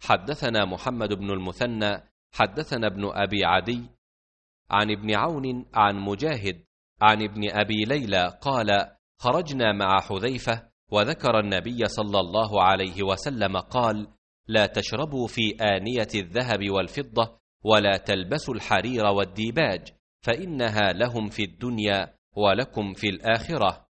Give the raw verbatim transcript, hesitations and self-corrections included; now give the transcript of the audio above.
حدثنا محمد بن المثنى حدثنا ابن أبي عدي عن ابن عون عن مجاهد عن ابن أبي ليلى قال: خرجنا مع حذيفة وذكر النبي صلى الله عليه وسلم قال: لا تشربوا في آنية الذهب والفضة ولا تلبسوا الحرير والديباج، فإنها لهم في الدنيا ولكم في الآخرة.